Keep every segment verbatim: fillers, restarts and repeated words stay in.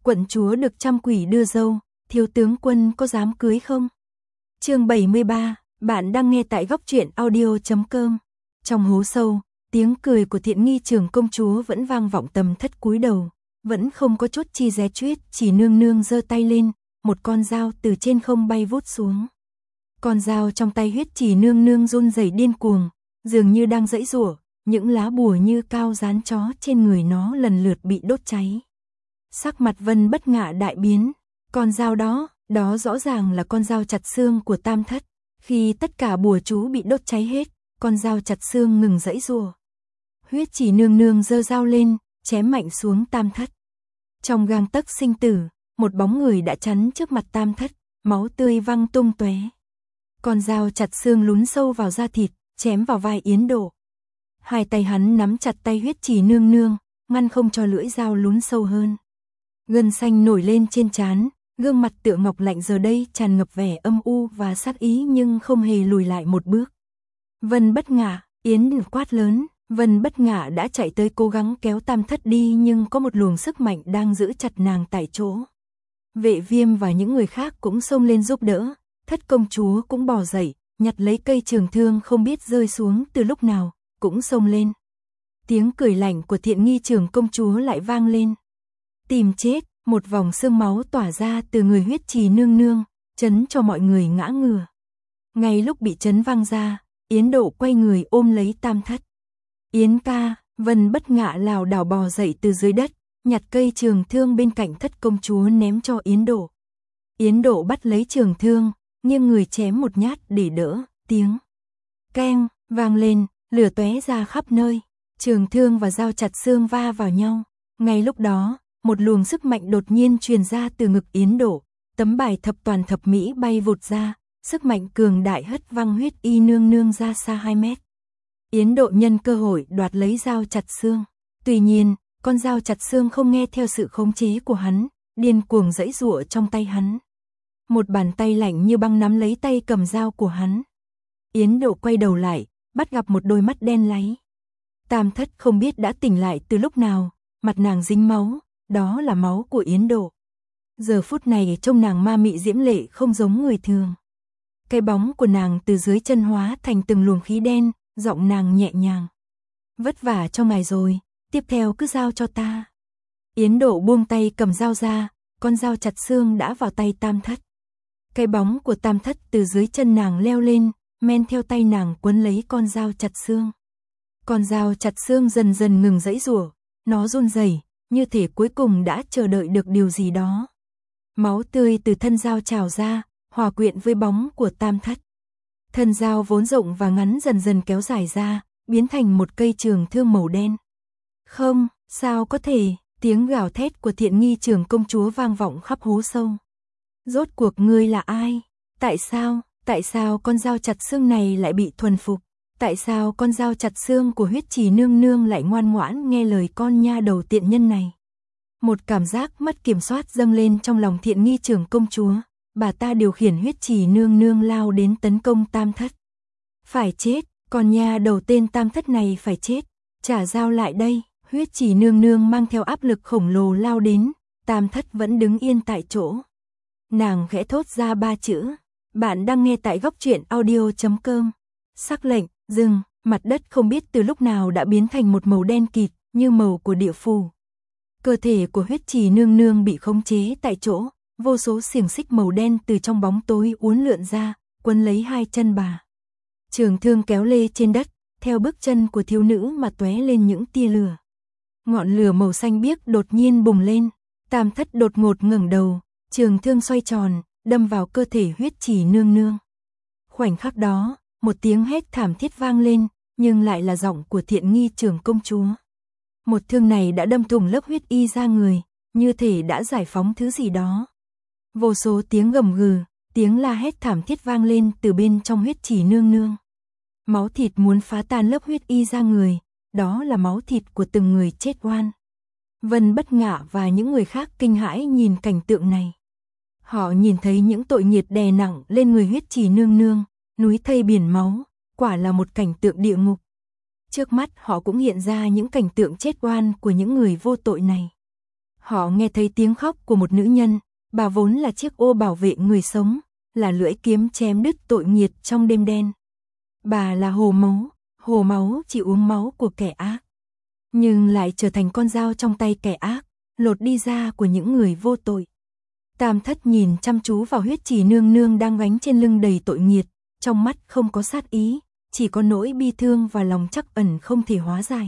quận chúa được trăm quỷ đưa dâu, thiếu tướng quân có dám cưới không? Chương bảy mươi ba, bạn đang nghe tại góc truyện audio chấm com. Trong hố sâu, tiếng cười của Thiện Nghi Trưởng công chúa vẫn vang vọng tầm thất cúi đầu, vẫn không có chút chi ré chuyết, chỉ nương nương giơ tay lên, một con dao từ trên không bay vút xuống. Con dao trong tay Huyết Chỉ nương nương run rẩy điên cuồng, dường như đang giãy giụa, những lá bùa như cao dán chó trên người nó lần lượt bị đốt cháy. Sắc mặt Vân Bất Ngạ đại biến, con dao đó, đó rõ ràng là con dao chặt xương của Tam Thất. Khi tất cả bùa chú bị đốt cháy hết, con dao chặt xương ngừng giãy giụa. Huyết Chỉ nương nương giơ dao lên, chém mạnh xuống Tam Thất. Trong gang tấc sinh tử, một bóng người đã chắn trước mặt Tam Thất, máu tươi văng tung tóe. Con dao chặt xương lún sâu vào da thịt, chém vào vai Yến Độ. Hai tay hắn nắm chặt tay Huyết Chỉ nương nương, ngăn không cho lưỡi dao lún sâu hơn. Gân xanh nổi lên trên trán, gương mặt tựa ngọc lạnh giờ đây tràn ngập vẻ âm u và sát ý nhưng không hề lùi lại một bước. Vân Bất Ngạ, Yến Độ quát lớn, Vân Bất Ngạ đã chạy tới cố gắng kéo Tam Thất đi nhưng có một luồng sức mạnh đang giữ chặt nàng tại chỗ. Vệ Viêm và những người khác cũng xông lên giúp đỡ, Thất công chúa cũng bò dậy, nhặt lấy cây trường thương không biết rơi xuống từ lúc nào, cũng xông lên. Tiếng cười lạnh của Thiện Nghi Trưởng công chúa lại vang lên. Tìm chết, một vòng sương máu tỏa ra từ người Huyết Chỉ nương nương, chấn cho mọi người ngã ngửa. Ngay lúc bị chấn văng ra, Yến Độ quay người ôm lấy Tam Thất. Yến ca, Vân Bất Ngạ lảo đảo bò dậy từ dưới đất, nhặt cây trường thương bên cạnh Thất công chúa ném cho Yến Độ. Yến Độ bắt lấy trường thương, nghiêng người chém một nhát để đỡ, tiếng keng vang lên, lửa tóe ra khắp nơi, trường thương và dao chặt xương va vào nhau. Ngay lúc đó, một luồng sức mạnh đột nhiên truyền ra từ ngực Yến Độ, tấm bài thập toàn thập mỹ bay vụt ra, sức mạnh cường đại hất văng Huyết Y nương nương ra xa hai mét. Yến Độ nhân cơ hội đoạt lấy dao chặt xương. Tuy nhiên, con dao chặt xương không nghe theo sự khống chế của hắn, điên cuồng giãy giụa trong tay hắn. Một bàn tay lạnh như băng nắm lấy tay cầm dao của hắn. Yến Độ quay đầu lại, bắt gặp một đôi mắt đen láy. Tam Thất không biết đã tỉnh lại từ lúc nào, mặt nàng dính máu, đó là máu của Yến Độ. Giờ phút này trông nàng ma mị diễm lệ không giống người thường. Cái bóng của nàng từ dưới chân hóa thành từng luồng khí đen, giọng nàng nhẹ nhàng. Vất vả cho ngài rồi, tiếp theo cứ giao cho ta. Yến Độ buông tay cầm dao ra, con dao chặt xương đã vào tay Tam Thất. Cái bóng của Tam Thất từ dưới chân nàng leo lên, men theo tay nàng quấn lấy con dao chặt xương. Con dao chặt xương dần dần ngừng giãy giụa, nó run rẩy, như thể cuối cùng đã chờ đợi được điều gì đó. Máu tươi từ thân dao trào ra, hòa quyện với bóng của Tam Thất. Thân dao vốn rộng và ngắn dần dần kéo dài ra, biến thành một cây trường thương màu đen. Không, sao có thể, tiếng gào thét của Thiện Nghi Trưởng công chúa vang vọng khắp hố sâu. Rốt cuộc ngươi là ai? Tại sao, tại sao con dao chặt xương này lại bị thuần phục? Tại sao con dao chặt xương của Huyết Chỉ nương nương lại ngoan ngoãn nghe lời con nha đầu tiện nhân này? Một cảm giác mất kiểm soát dâng lên trong lòng Thiện Nghi Trưởng công chúa, bà ta điều khiển Huyết Chỉ nương nương lao đến tấn công Tam Thất. Phải chết, con nha đầu tên Tam Thất này phải chết, trả dao lại đây. Huyết Chỉ nương nương mang theo áp lực khổng lồ lao đến, Tam Thất vẫn đứng yên tại chỗ. Nàng khẽ thốt ra ba chữ, bạn đang nghe tại góc truyện audio chấm com. Sắc lệnh, dừng, mặt đất không biết từ lúc nào đã biến thành một màu đen kịt, như màu của địa phủ. Cơ thể của Huyết Chỉ nương nương bị khống chế tại chỗ, vô số xiềng xích màu đen từ trong bóng tối uốn lượn ra, quấn lấy hai chân bà. Trường thương kéo lê trên đất, theo bước chân của thiếu nữ mà tóe lên những tia lửa. Ngọn lửa màu xanh biếc đột nhiên bùng lên, Tam Thất đột ngột ngẩng đầu, trường thương xoay tròn, đâm vào cơ thể Huyết Chỉ nương nương. Khoảnh khắc đó, một tiếng hét thảm thiết vang lên, nhưng lại là giọng của Thiện Nghi Trưởng công chúa. Một thương này đã đâm thủng lớp huyết y ra người, như thể đã giải phóng thứ gì đó. Vô số tiếng gầm gừ, tiếng la hét thảm thiết vang lên từ bên trong Huyết Chỉ nương nương. Máu thịt muốn phá tan lớp huyết y ra người, đó là máu thịt của từng người chết oan. Vân Bất Ngạ và những người khác kinh hãi nhìn cảnh tượng này. Họ nhìn thấy những tội nghiệt đè nặng lên người Huyết Chỉ nương nương, núi thây biển máu, quả là một cảnh tượng địa ngục. Trước mắt họ cũng hiện ra những cảnh tượng chết oan của những người vô tội này. Họ nghe thấy tiếng khóc của một nữ nhân, bà vốn là chiếc ô bảo vệ người sống, là lưỡi kiếm chém đứt tội nghiệt trong đêm đen. Bà là hồ máu, hồ máu chỉ uống máu của kẻ ác, nhưng lại trở thành con dao trong tay kẻ ác, lột đi da của những người vô tội. Tam Thất nhìn chăm chú vào huyết chỉ nương nương đang gánh trên lưng đầy tội nghiệt, trong mắt không có sát ý, chỉ có nỗi bi thương và lòng trắc ẩn không thể hóa giải.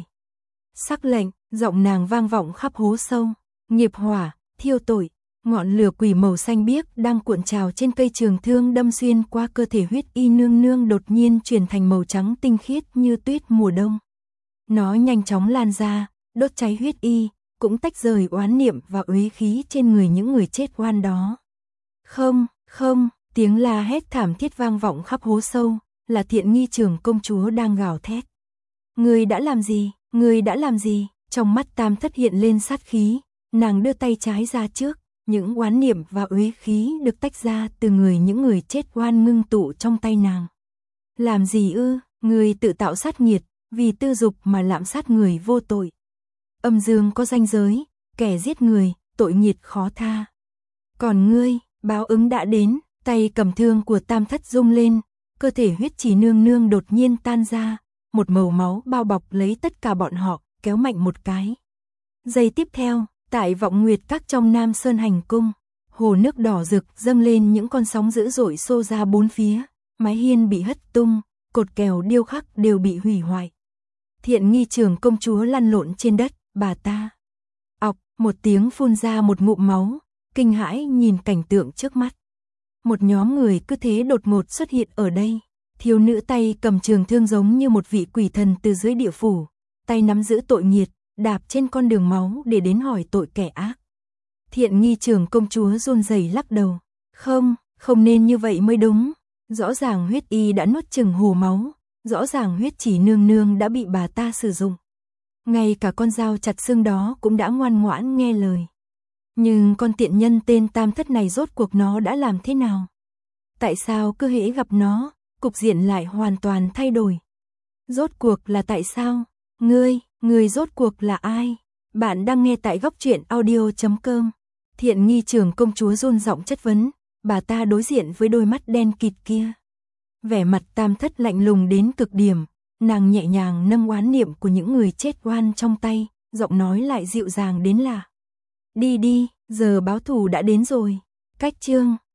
Sắc lệnh, giọng nàng vang vọng khắp hố sâu, nghiệp hỏa, thiêu tội, ngọn lửa quỷ màu xanh biếc đang cuộn trào trên cây trường thương đâm xuyên qua cơ thể huyết y nương nương đột nhiên chuyển thành màu trắng tinh khiết như tuyết mùa đông. Nó nhanh chóng lan ra, đốt cháy huyết y, cũng tách rời oán niệm và uế khí trên người những người chết oan đó. Không, không, tiếng la hét thảm thiết vang vọng khắp hố sâu, là Thiện Nghi Trưởng công chúa đang gào thét. Ngươi đã làm gì, ngươi đã làm gì? Trong mắt Tam Thất hiện lên sát khí, nàng đưa tay trái ra trước, những oán niệm và uế khí được tách ra từ người những người chết oan ngưng tụ trong tay nàng. Làm gì ư, ngươi tự tạo sát nghiệt, vì tư dục mà lạm sát người vô tội. Âm dương có ranh giới, kẻ giết người, tội nghiệt khó tha. Còn ngươi, báo ứng đã đến, tay cầm thương của Tam Thất rung lên, cơ thể huyết chỉ nương nương đột nhiên tan ra, một màu máu bao bọc lấy tất cả bọn họ, kéo mạnh một cái. Giây tiếp theo, tại Vọng Nguyệt Các trong Nam Sơn Hành Cung, hồ nước đỏ rực dâng lên những con sóng dữ dội xô ra bốn phía, mái hiên bị hất tung, cột kèo điêu khắc đều bị hủy hoại. Thiện Nghi Trưởng công chúa lăn lộn trên đất, bà ta. Ọc, một tiếng phun ra một ngụm máu, kinh hãi nhìn cảnh tượng trước mắt. Một nhóm người cứ thế đột ngột xuất hiện ở đây. Thiếu nữ tay cầm trường thương giống như một vị quỷ thần từ dưới địa phủ, tay nắm giữ tội nghiệt, đạp trên con đường máu để đến hỏi tội kẻ ác. Thiện Nghi Trưởng công chúa run rẩy lắc đầu. Không, không nên như vậy mới đúng. Rõ ràng huyết y đã nuốt chửng hồ máu, rõ ràng huyết chỉ nương nương đã bị bà ta sử dụng. Ngay cả con dao chặt xương đó cũng đã ngoan ngoãn nghe lời. Nhưng con tiện nhân tên Tam Thất này rốt cuộc nó đã làm thế nào? Tại sao cứ hễ gặp nó, cục diện lại hoàn toàn thay đổi? Rốt cuộc là tại sao? Ngươi, ngươi rốt cuộc là ai? Bạn đang nghe tại góc truyện audio chấm com. Thiện Nghi Trưởng công chúa run giọng chất vấn, bà ta đối diện với đôi mắt đen kịt kia. Vẻ mặt Tam Thất lạnh lùng đến cực điểm, nàng nhẹ nhàng nâng oán niệm của những người chết oan trong tay, giọng nói lại dịu dàng đến lạ. Đi đi, giờ báo thù đã đến rồi. Cách chương